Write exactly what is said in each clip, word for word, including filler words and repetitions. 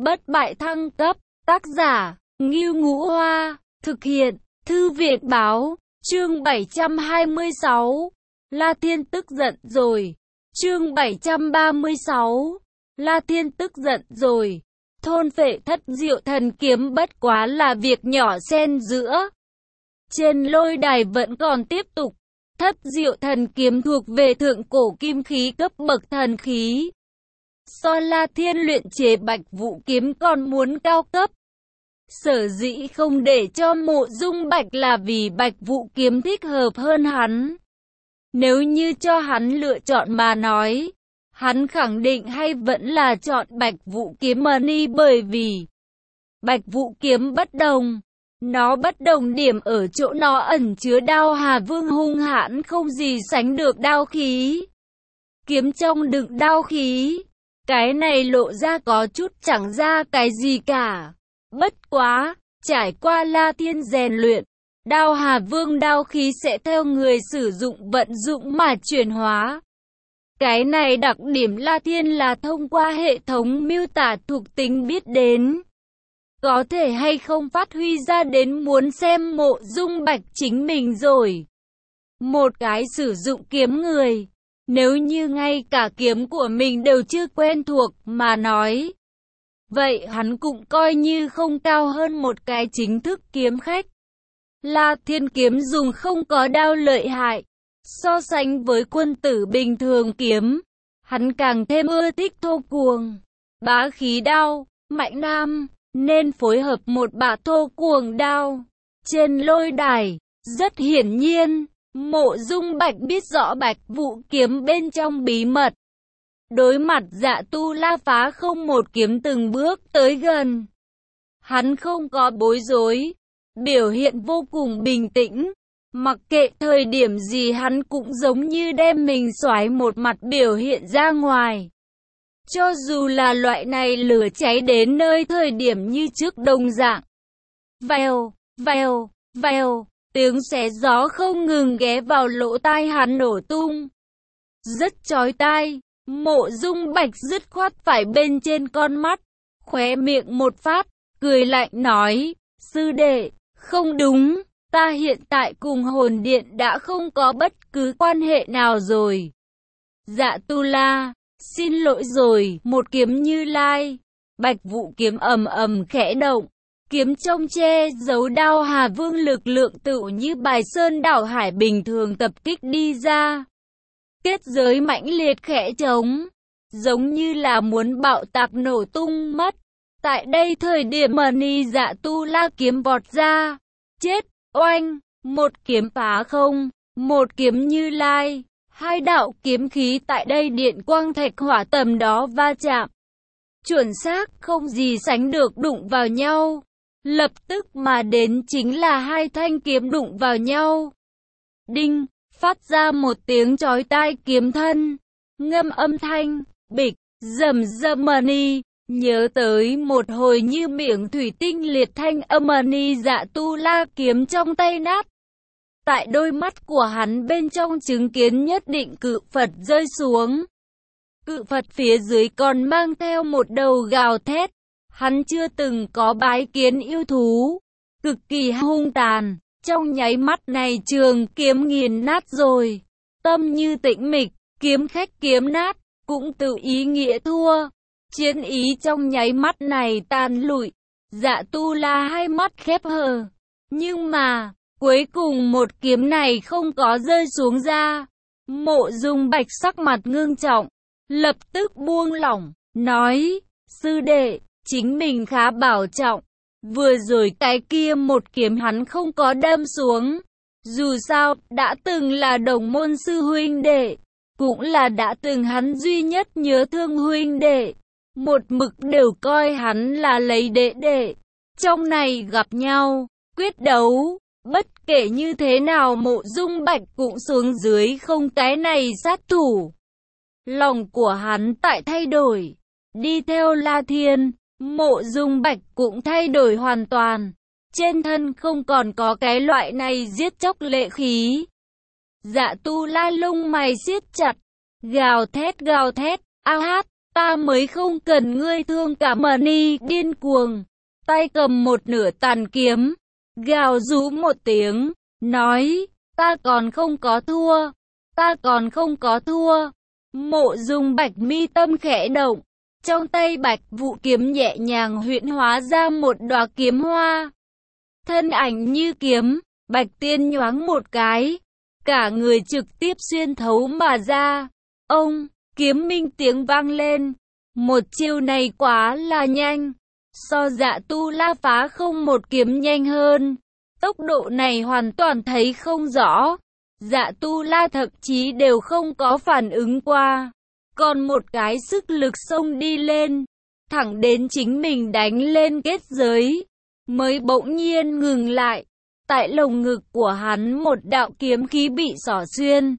bất bại thăng cấp, tác giả, Ngưu Ngũ Hoa, thực hiện, Thư viện Báo, chương bảy trăm hai mươi sáu, La Thiên tức giận rồi, chương bảy trăm ba mươi sáu, La Thiên tức giận rồi, thôn phệ thất diệu thần kiếm bất quá là việc nhỏ xen giữa. Trên lôi đài vẫn còn tiếp tục, thất diệu thần kiếm thuộc về thượng cổ kim khí cấp bậc thần khí. So La Thiên luyện chế Bạch Vũ kiếm còn muốn cao cấp. Sở dĩ không để cho Mộ Dung Bạch là vì Bạch Vũ kiếm thích hợp hơn hắn. Nếu như cho hắn lựa chọn mà nói, hắn khẳng định hay vẫn là chọn Bạch Vũ kiếm mini, bởi vì Bạch Vũ kiếm bất đồng. Nó bất đồng điểm ở chỗ nó ẩn chứa đao Hà Vương hung hãn không gì sánh được đao khí. Kiếm trong đựng đao khí. Cái này lộ ra có chút chẳng ra cái gì cả. Bất quá, trải qua La Thiên rèn luyện, đao Hà Vương đao khí sẽ theo người sử dụng vận dụng mà chuyển hóa. Cái này đặc điểm La Thiên là thông qua hệ thống miêu tả thuộc tính biết đến. Có thể hay không phát huy ra đến muốn xem Mộ Dung Bạch chính mình rồi. Một cái sử dụng kiếm người, nếu như ngay cả kiếm của mình đều chưa quen thuộc mà nói, vậy hắn cũng coi như không cao hơn một cái chính thức kiếm khách. La Thiên kiếm dùng không có đao lợi hại, so sánh với quân tử bình thường kiếm, hắn càng thêm ưa thích thô cuồng, bá khí đao, mạnh nam, nên phối hợp một bả thô cuồng đao. Trên lôi đài, rất hiển nhiên, Mộ Dung Bạch biết rõ Bạch Vũ kiếm bên trong bí mật. Đối mặt Dạ Tu La phá không một kiếm từng bước tới gần. Hắn không có bối rối, biểu hiện vô cùng bình tĩnh. Mặc kệ thời điểm gì hắn cũng giống như đem mình xoáy một mặt biểu hiện ra ngoài. Cho dù là loại này lửa cháy đến nơi thời điểm như trước đồng dạng. Vèo, vèo, vèo, tiếng xé gió không ngừng ghé vào lỗ tai hắn nổ tung. Rất chói tai, Mộ Dung Bạch dứt khoát phải bên trên con mắt, khóe miệng một phát, cười lạnh nói, sư đệ, không đúng, ta hiện tại cùng hồn điện đã không có bất cứ quan hệ nào rồi. Dạ Tu La, xin lỗi rồi, một kiếm Như Lai. Bạch Vũ kiếm ầm ầm khẽ động, kiếm trong che giấu đao Hà Vương lực lượng tựu như bài sơn đảo hải bình thường tập kích đi ra. Kết giới mãnh liệt khẽ trống, giống như là muốn bạo tạc nổ tung mất. Tại đây thời điểm mani Dạ Tu La kiếm vọt ra, chết, oanh, một kiếm phá không, một kiếm Như Lai. Hai đạo kiếm khí tại đây điện quang thạch hỏa tầm đó va chạm. Chuẩn xác không gì sánh được đụng vào nhau. Lập tức mà đến chính là hai thanh kiếm đụng vào nhau. Đinh, phát ra một tiếng chói tai kiếm thân. Ngâm âm thanh, bịch, rầm rầm mani. Nhớ tới một hồi như miệng thủy tinh liệt thanh âm mani Dạ Tu La kiếm trong tay nát. Tại đôi mắt của hắn bên trong chứng kiến nhất định cự Phật rơi xuống. Cự Phật phía dưới còn mang theo một đầu gào thét. Hắn chưa từng có bái kiến yêu thú. Cực kỳ hung tàn. Trong nháy mắt này trường kiếm nghiền nát rồi. Tâm như tĩnh mịch, kiếm khách kiếm nát, cũng tự ý nghĩa thua. Chiến ý trong nháy mắt này tan lụi. Dạ Tu La hai mắt khép hờ. Nhưng mà cuối cùng một kiếm này không có rơi xuống ra. Mộ Dung Bạch sắc mặt ngưng trọng, lập tức buông lỏng, nói, sư đệ, chính mình khá bảo trọng. Vừa rồi cái kia một kiếm hắn không có đâm xuống. Dù sao, đã từng là đồng môn sư huynh đệ, cũng là đã từng hắn duy nhất nhớ thương huynh đệ. Một mực đều coi hắn là lấy đệ đệ. Trong này gặp nhau, quyết đấu. Bất kể như thế nào Mộ Dung Bạch cũng xuống dưới không cái này sát thủ. Lòng của hắn tại thay đổi. Đi theo La Thiên, Mộ Dung Bạch cũng thay đổi hoàn toàn. Trên thân không còn có cái loại này giết chóc lệ khí. Dạ Tu La lông mày siết chặt, gào thét gào thét, a hát, ta mới không cần ngươi thương cả Mani điên cuồng, tay cầm một nửa tàn kiếm, gào rú một tiếng, nói, ta còn không có thua, ta còn không có thua. Mộ Dung Bạch mi tâm khẽ động, trong tay Bạch Vũ kiếm nhẹ nhàng huyễn hóa ra một đóa kiếm hoa. Thân ảnh như kiếm, Bạch Tiên nhoáng một cái, cả người trực tiếp xuyên thấu mà ra. Ông, kiếm minh tiếng vang lên, một chiêu này quá là nhanh, so Dạ Tu La phá không một kiếm nhanh hơn. Tốc độ này hoàn toàn thấy không rõ, Dạ Tu La thậm chí đều không có phản ứng qua. Còn một cái sức lực xông đi lên, thẳng đến chính mình đánh lên kết giới, mới bỗng nhiên ngừng lại. Tại lồng ngực của hắn một đạo kiếm khí bị xỏ xuyên,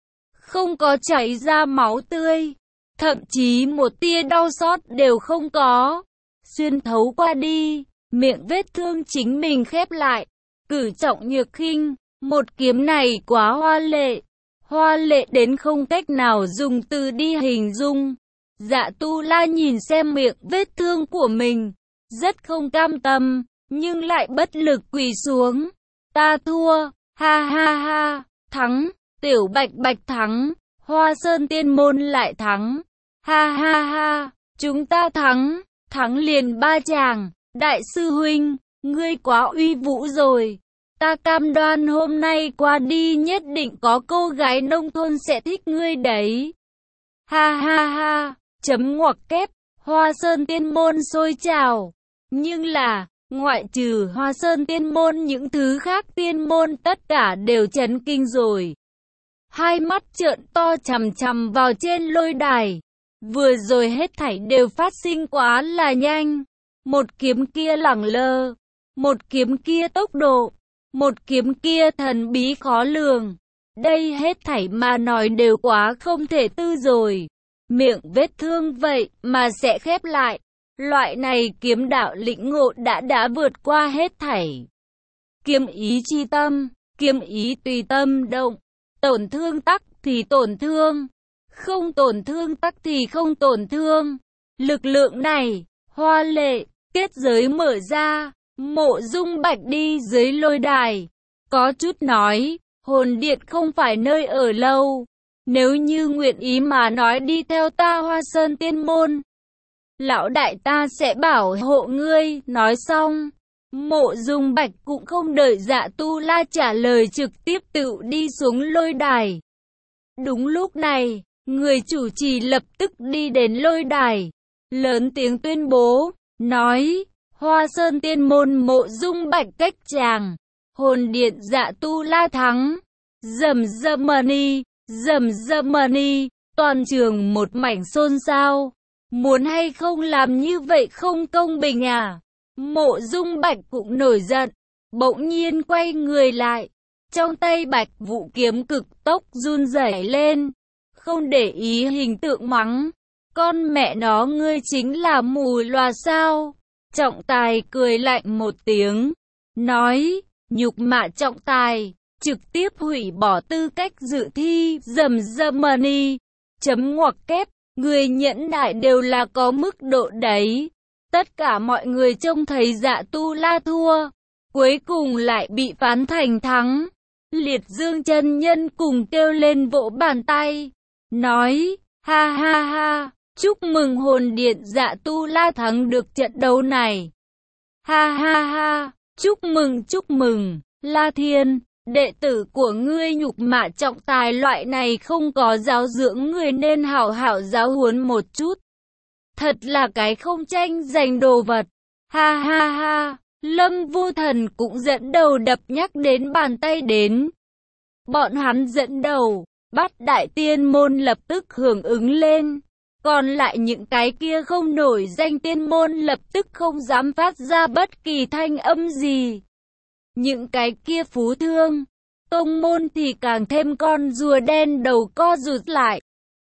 không có chảy ra máu tươi, thậm chí một tia đau xót đều không có. Xuyên thấu qua đi, miệng vết thương chính mình khép lại, cử trọng nhược khinh, một kiếm này quá hoa lệ, hoa lệ đến không cách nào dùng từ đi hình dung. Dạ Tu La nhìn xem miệng vết thương của mình, rất không cam tâm, nhưng lại bất lực quỳ xuống. Ta thua, ha ha ha, thắng, Tiểu Bạch Bạch thắng, Hoa Sơn Tiên Môn lại thắng, ha ha ha, chúng ta thắng, thắng liền ba chàng. Đại sư huynh, ngươi quá uy vũ rồi, ta cam đoan hôm nay qua đi nhất định có cô gái nông thôn sẽ thích ngươi đấy. Ha ha ha, chấm ngoặc kép, Hoa Sơn Tiên Môn sôi trào, nhưng là, ngoại trừ Hoa Sơn Tiên Môn những thứ khác tiên môn tất cả đều chấn kinh rồi. Hai mắt trợn to chằm chằm vào trên lôi đài. Vừa rồi hết thảy đều phát sinh quá là nhanh. Một kiếm kia lẳng lơ, một kiếm kia tốc độ, một kiếm kia thần bí khó lường. Đây hết thảy mà nói đều quá không thể tư rồi. Miệng vết thương vậy mà sẽ khép lại. Loại này kiếm đạo lĩnh ngộ đã đã vượt qua hết thảy. Kiếm ý chi tâm, kiếm ý tùy tâm động, tổn thương tắc thì tổn thương, không tổn thương tắc thì không tổn thương. Lực lượng này, hoa lệ, kết giới mở ra, Mộ Dung Bạch đi dưới lôi đài, có chút nói, hồn điện không phải nơi ở lâu, nếu như nguyện ý mà nói đi theo ta Hoa Sơn Tiên Môn, lão đại ta sẽ bảo hộ ngươi. Nói xong, Mộ Dung Bạch cũng không đợi Dạ Tu La trả lời trực tiếp tự đi xuống lôi đài. Đúng lúc này, người chủ trì lập tức đi đến lôi đài, lớn tiếng tuyên bố, nói, Hoa Sơn Tiên Môn Mộ Dung Bạch cách chàng, hồn điện Dạ Tu La thắng. Rầm rầm mani, rầm rầm mani, toàn trường một mảnh xôn xao. Muốn hay không làm như vậy không công bình à? Mộ Dung Bạch cũng nổi giận, bỗng nhiên quay người lại, trong tay Bạch Vũ kiếm cực tốc run rẩy lên, không để ý hình tượng mắng, con mẹ nó ngươi chính là mù lòa sao? Trọng Tài cười lạnh một tiếng, nói, nhục mạ Trọng Tài, trực tiếp hủy bỏ tư cách dự thi. Rầm rầm mani, chấm ngoặc kép, người nhẫn nại đều là có mức độ đấy. Tất cả mọi người trông thấy Dạ Tu La thua, cuối cùng lại bị phán thành thắng. Liệt Dương chân nhân cùng kêu lên vỗ bàn tay, nói, ha ha ha, chúc mừng hồn điện Dạ Tu La thắng được trận đấu này. Ha ha ha, chúc mừng chúc mừng, La Thiên, đệ tử của ngươi nhục mạ Trọng Tài loại này không có giáo dưỡng người nên hảo hảo giáo huấn một chút. Thật là cái không tranh giành đồ vật. Ha ha ha, Lâm Vô Thần cũng dẫn đầu đập nhắc đến bàn tay đến. Bọn hắn dẫn đầu, Bát Đại Tiên Môn lập tức hưởng ứng lên. Còn lại những cái kia không nổi danh tiên môn lập tức không dám phát ra bất kỳ thanh âm gì. Những cái kia phú thương, tông môn thì càng thêm con rùa đen đầu co rụt lại.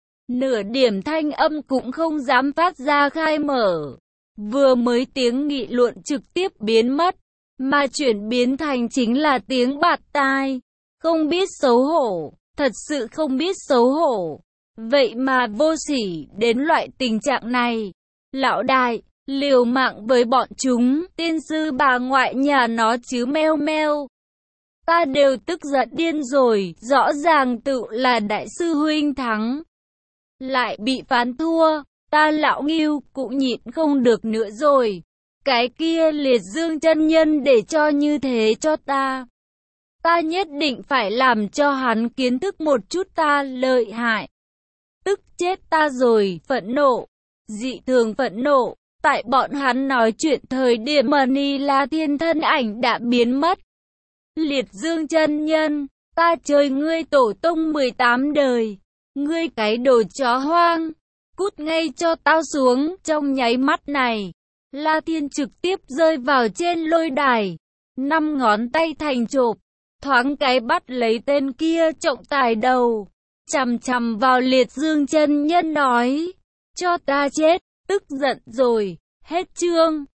Nửa điểm thanh âm cũng không dám phát ra khai mở. Vừa mới tiếng nghị luận trực tiếp biến mất, mà chuyển biến thành chính là tiếng bạt tai. Không biết xấu hổ, thật sự không biết xấu hổ. Vậy mà vô sỉ đến loại tình trạng này. Lão đại, liều mạng với bọn chúng, tiên sư bà ngoại nhà nó chứ meo meo. Ta đều tức giận điên rồi, rõ ràng tự là đại sư huynh thắng. Lại bị phán thua, ta lão Ngưu cũng nhịn không được nữa rồi. Cái kia Liệt Dương chân nhân để cho như thế cho ta. Ta nhất định phải làm cho hắn kiến thức một chút ta lợi hại. Tức chết ta rồi, phẫn nộ, dị thường phẫn nộ. Tại bọn hắn nói chuyện thời điểm mà Ni La Thiên thân ảnh đã biến mất. Liệt Dương chân nhân, ta chơi ngươi tổ tông mười tám đời. Ngươi cái đồ chó hoang, cút ngay cho tao xuống. Trong nháy mắt này, La Thiên trực tiếp rơi vào trên lôi đài. Năm ngón tay thành chộp, thoáng cái bắt lấy tên kia trọng tài đầu. Chằm chằm vào Liệt Dương chân nhân nói, cho ta chết, tức giận rồi, hết chương.